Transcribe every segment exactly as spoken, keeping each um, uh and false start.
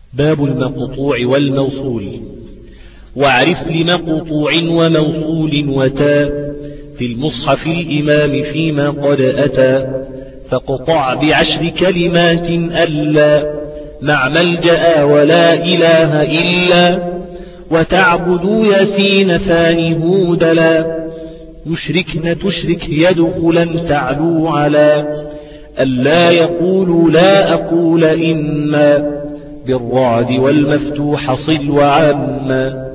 باب المقطوع والموصول. واعرف لمقطوع وموصول وتا في المصحف الإمام فيما قد أتى، فاقطع بعشر كلمات ألا مع ملجأ ولا إله إلا، وتعبدوا ياسين ثاني هودلا، يشركن تشرك يدخلا تعلو على، ألا يقول لا أقول إما، بالرعد والمفتوح صل وعما،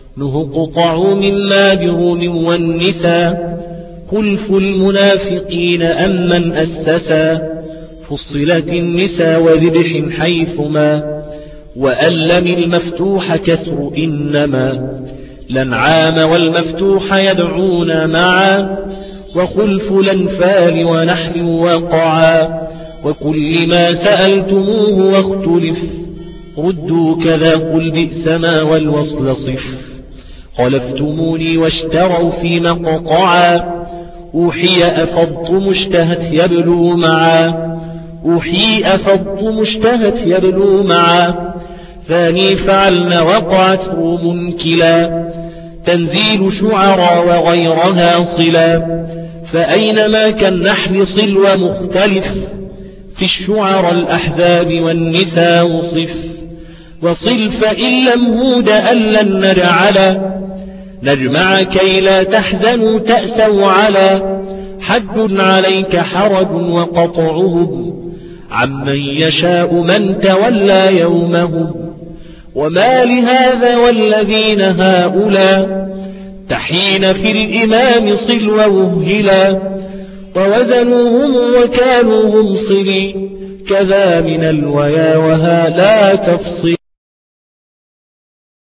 نهقطع مما بروم والنساء، خلف المنافقين أمن أسسا، فصلت النساء وذبح حيثما، وألم المفتوح كسر إنما، الأنعام والمفتوح يدعون معا، وخلف الأنفال ونحل وقعا، وكل ما سألتموه واختلف، ردوا كذا قل بئس ما والوصل صف، خلفتموني واشتروا في مقطعا، أوحي أفضت مشتهت يبلو معا، أوحي أفضت مشتهت يبلو معا، ثاني فعلن وقعت روم كلا، تنزيل شعرا وغيرها صلا، فأينما كالنحل صل ومختلف، في الشعر الأحزاب والنساء وصف، وصل فإن لم هود ألا نجعلا، نجمع كي لا تحزنوا تأسوا على، حد عليك حرج وقطعهم، عمن يشاء من تولى يومهم، وما لهذا والذين هؤلاء، تحين في الإمام صل ووهلا، ووزنوهم وكانوا هم صلي، كذا من الويا وها لا تفصل.